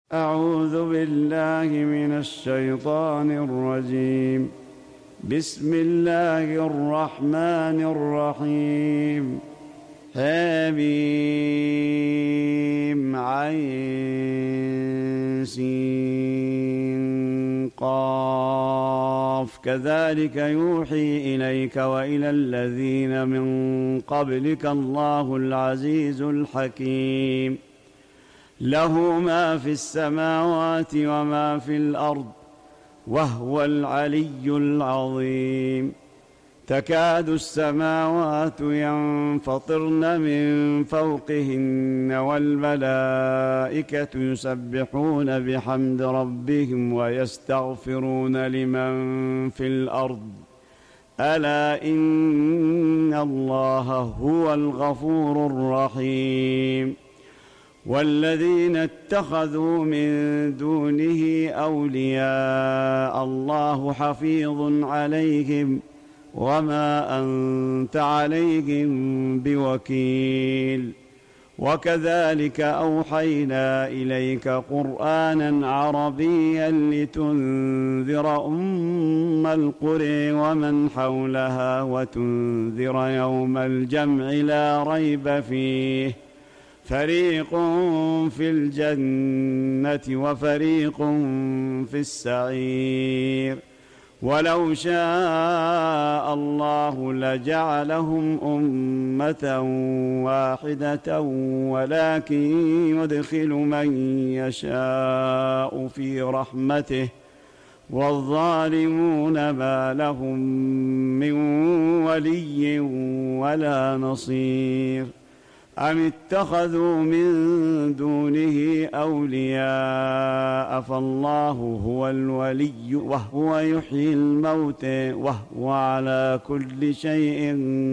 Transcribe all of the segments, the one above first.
أعوذ بالله من الشيطان الرجيم. بسم الله الرحمن الرحيم. حم عين سين قاف كذلك يوحي إليك وإلى الذين من قبلك الله العزيز الحكيم. له ما في السماوات وما في الأرض وهو العلي العظيم. تكاد السماوات ينفطرن من فوقهن والملائكة يسبحون بحمد ربهم ويستغفرون لمن في الأرض ألا إن الله هو الغفور الرحيم. والذين اتخذوا من دونه أولياء الله حفيظ عليهم وما أنت عليهم بوكيل. وكذلك أوحينا إليك قرآنا عربيا لتنذر أم القرى ومن حولها وتنذر يوم الجمع لا ريب فيه فريق في الجنة وفريق في السعير. ولو شاء الله لجعلهم أمة واحدة ولكن يدخل من يشاء في رحمته والظالمون ما لهم من ولي ولا نصير. أم اتخذوا من دونه أولياء فالله هو الولي وهو يحيي الموتى وهو على كل شيء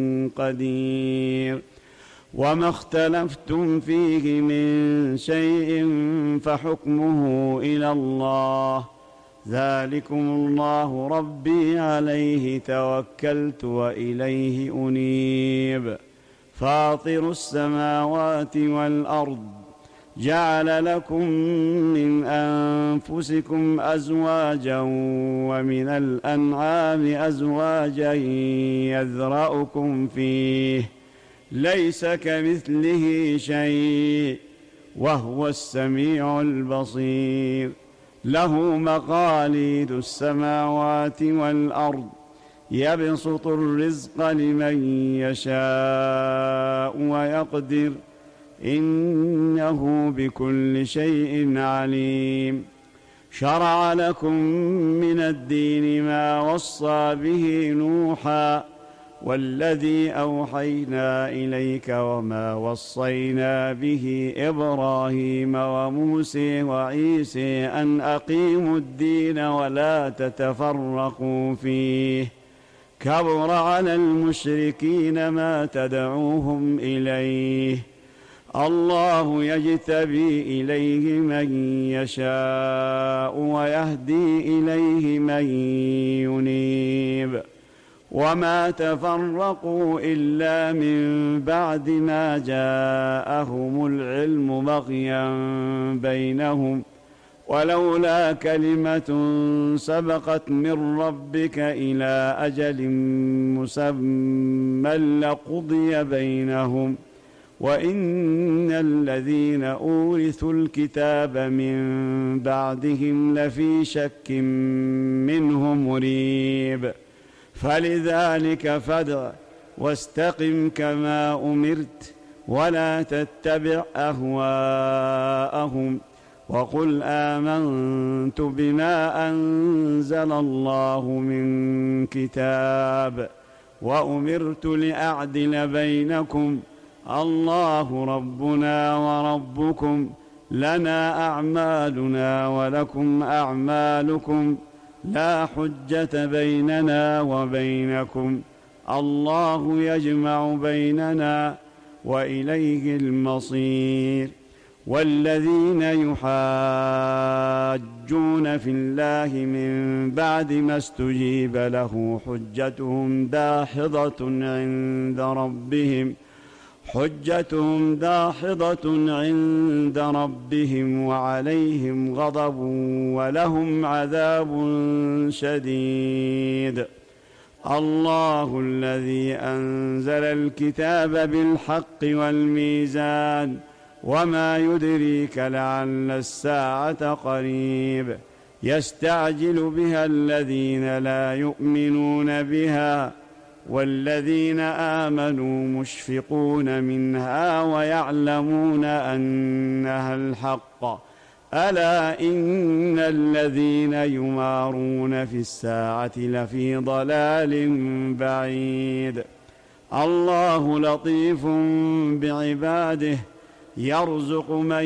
قدير. وما اختلفتم فيه من شيء فحكمه إلى الله ذلكم الله ربي عليه توكلت وإليه أنيب. فاطر السماوات والأرض جعل لكم من أنفسكم أزواجا ومن الأنعام أزواجا يذرأكم فيه ليس كمثله شيء وهو السميع البصير. له مقاليد السماوات والأرض يبسط الرزق لمن يشاء ويقدر إنه بكل شيء عليم. شرع لكم من الدين ما وصى به نوحا والذي أوحينا إليك وما وصينا به إبراهيم وموسى وعيسى أن أقيموا الدين ولا تتفرقوا فيه كبر على المشركين ما تدعوهم إليه. الله يجتبي إليه من يشاء ويهدي إليه من ينيب. وما تفرقوا إلا من بعد ما جاءهم العلم بغيا بينهم ولولا كلمة سبقت من ربك إلى أجل مسمى لقضي بينهم وإن الذين أورثوا الكتاب من بعدهم لفي شك منه مريب. فلذلك فادع واستقم كما أمرت ولا تتبع أهواءهم وقل آمنت بما أنزل الله من كتاب وأمرت لأعدل بينكم الله ربنا وربكم لنا أعمالنا ولكم أعمالكم لا حجة بيننا وبينكم الله يجمع بيننا وإليه المصير. والذين يحاجون في الله من بعد ما استجيب له حجتهم داحضة عند ربهم حجتهم داحضة عند ربهم وعليهم غضب ولهم عذاب شديد. الله الذي أنزل الكتاب بالحق والميزان وما يدريك لعل الساعة قريب يستعجل بها الذين لا يؤمنون بها والذين آمنوا مشفقون منها ويعلمون أنها الحق ألا إن الذين يمارون في الساعة لفي ضلال بعيد. الله لطيف بعباده يرزق من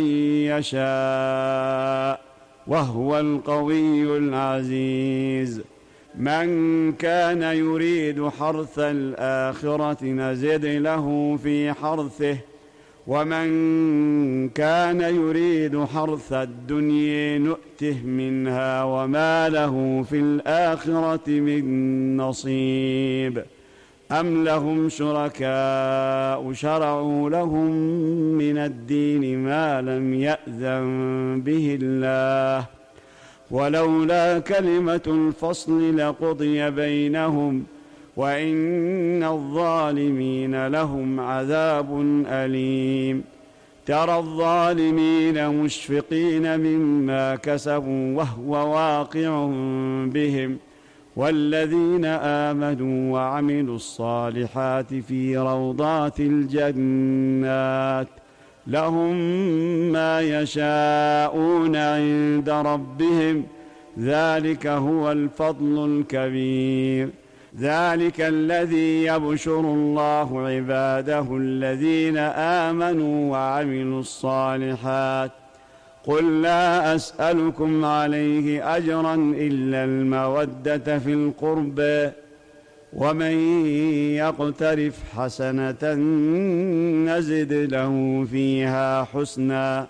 يشاء وهو القوي العزيز. من كان يريد حرث الآخرة نزد له في حرثه ومن كان يريد حرث الدنيا نؤته منها وما له في الآخرة من نصيب. أم لهم شركاء شرعوا لهم من الدين ما لم يأذن به الله ولولا كلمة الفصل لقضي بينهم وإن الظالمين لهم عذاب أليم. ترى الظالمين مشفقين مما كسبوا وهو واقع بهم والذين آمنوا وعملوا الصالحات في روضات الجنات لهم ما يشاءون عند ربهم ذلك هو الفضل الكبير. ذلك الذي يبشر الله عباده الذين آمنوا وعملوا الصالحات. قل لا أسألكم عليه أجرا إلا المودة في القربى ومن يقترف حسنة نزد له فيها حسنا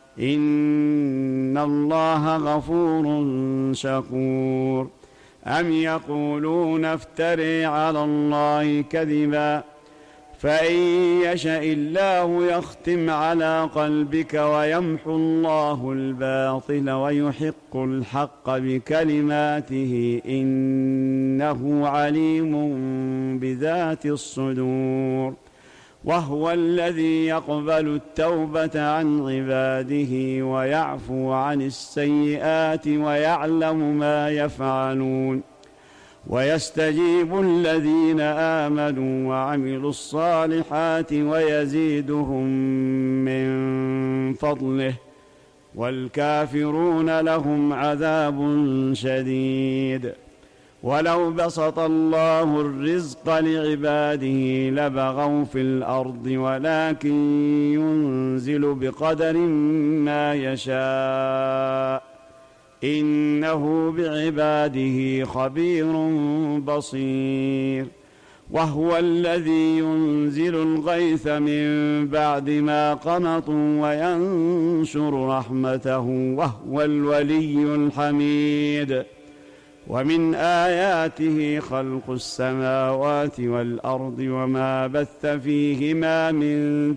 إن الله غفور شكور. أم يقولون افتري على الله كذبا فإن يشاء الله يختم على قلبك ويمحو الله الباطل ويحق الحق بكلماته إنه عليم بذات الصدور. وهو الذي يقبل التوبة عن عباده ويعفو عن السيئات ويعلم ما يفعلون ويستجيب الذين آمنوا وعملوا الصالحات ويزيدهم من فضله والكافرون لهم عذاب شديد. ولو بسط الله الرزق لعباده لبغوا في الأرض ولكن ينزل بقدر ما يشاء إنه بعباده خبير بصير. وهو الذي ينزل الغيث من بعد ما قنطوا وينشر رحمته وهو الولي الحميد. ومن آياته خلق السماوات والأرض وما بث فيهما من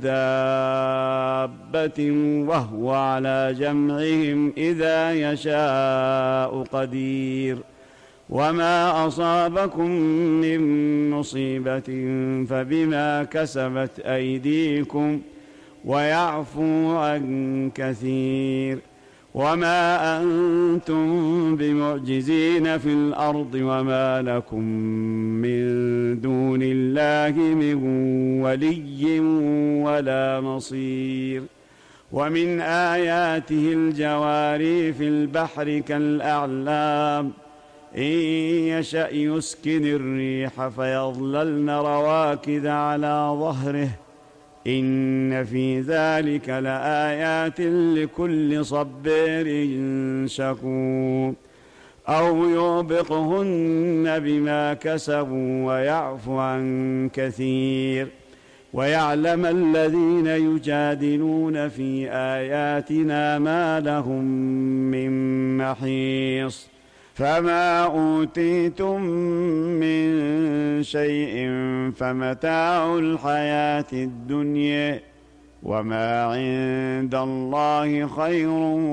دابة وهو على جمعهم إذا يشاء قدير. وما أصابكم من مصيبة فبما كسبت أيديكم ويعفو عن كثير. وما أنتم بمعجزين في الأرض وما لكم من دون الله من ولي ولا نصير. ومن آياته الجواري في البحر كالأعلام إن يشأ يسكن الريح فيظللن رواكد على ظهره إن في ذلك لآيات لكل صبير شكور. أو يوبقهن بما كسبوا ويعفو عن كثير. ويعلم الذين يجادلون في آياتنا ما لهم من محيص. فما أوتيتم من شيء فمتاع الحياة الدنيا وما عند الله خير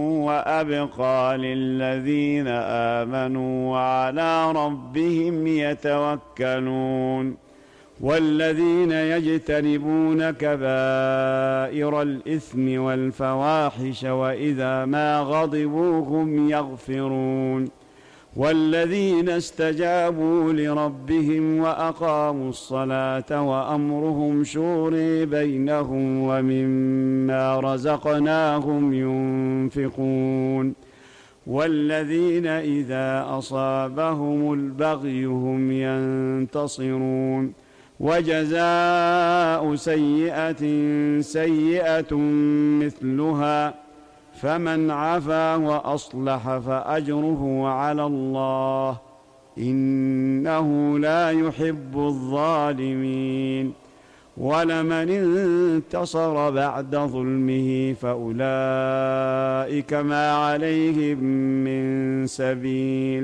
وأبقى للذين آمنوا وعلى ربهم يتوكلون والذين يجتنبون كبائر الإثم والفواحش وإذا ما غضبوا هم يغفرون والذين استجابوا لربهم وأقاموا الصلاة وأمرهم شورى بينهم ومما رزقناهم ينفقون والذين إذا أصابهم البغي هم ينتصرون وجزاء سيئة سيئة مثلها فمن عفا وأصلح فأجره على الله إنه لا يحب الظالمين ولمن انتصر بعد ظلمه فأولئك ما عليهم من سبيل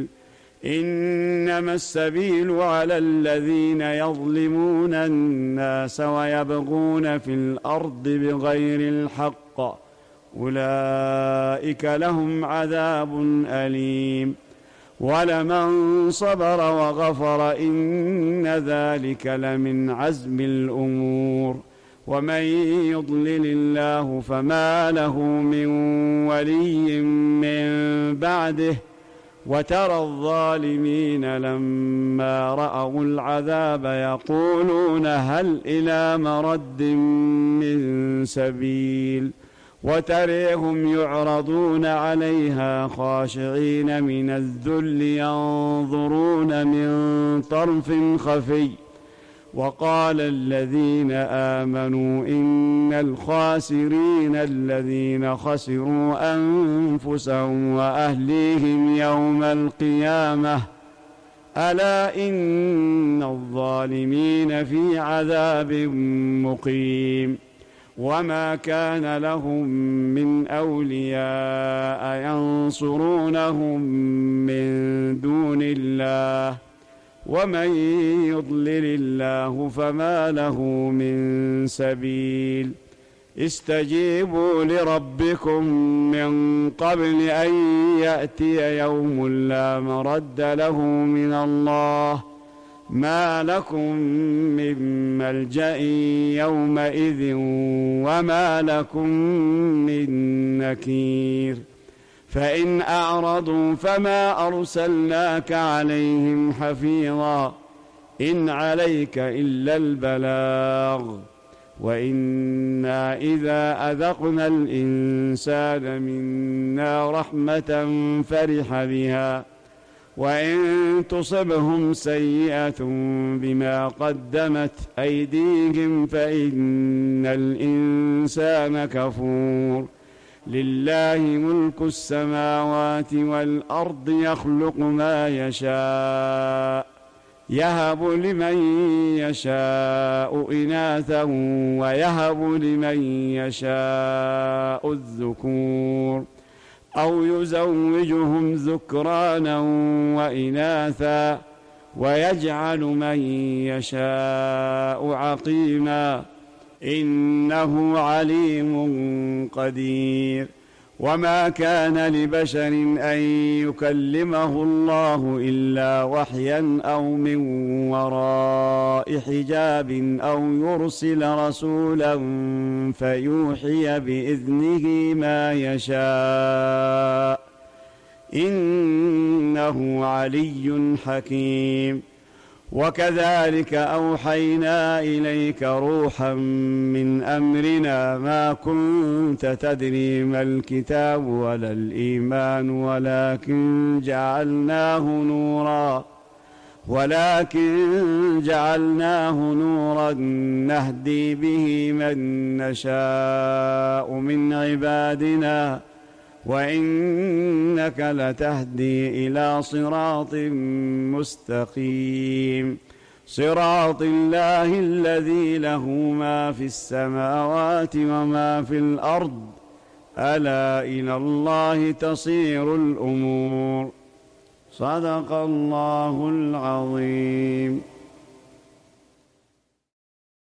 إنما السبيل على الذين يظلمون الناس ويبغون في الأرض بغير الحق أولئك لهم عذاب أليم ولمن صبر وغفر إن ذلك لمن عزم الأمور ومن يضلل الله فما له من ولي من بعده وترى الظالمين لما رأوا العذاب يقولون هل إلى مرد من سبيل وتريهم يعرضون عليها خاشعين من الذل ينظرون من طرف خفي وقال الذين آمنوا إن الخاسرين الذين خسروا أنفسهم وأهليهم يوم القيامة ألا إن الظالمين في عذاب مقيم وما كان لهم من أولياء ينصرونهم من دون الله ومن يضلل الله فما له من سبيل استجيبوا لربكم من قبل أن يأتي يوم لا مرد له من الله ما لكم من ملجأ يومئذ وما لكم من نكير فإن أعرضوا فما أرسلناك عليهم حفيظا إن عليك إلا البلاغ وإنا إذا أذقنا الإنسان منا رحمة فرح بها وإن تصبهم سيئة بما قدمت أيديهم فإن الإنسان كفور لله ملك السماوات والأرض يخلق ما يشاء يهب لمن يشاء إناثا ويهب لمن يشاء الذكور أو يزوجهم ذكرانا وإناثا ويجعل من يشاء عقيما إنه عليم قدير وما كان لبشر أن يكلمه الله إلا وحيا أو من وراء حجاب أو يرسل رسولا فيوحي بإذنه ما يشاء إنه علي حكيم وكذلك أوحينا إليك روحا من أمرنا ما كنت تدري ما الكتاب ولا الإيمان ولكن جعلناه نورا نهدي به من نشاء من عبادنا وإنك لتهدي إلى صراط مستقيم صراط الله الذي له ما في السماوات وما في الأرض ألا إلى الله تصير الأمور صدق الله العظيم.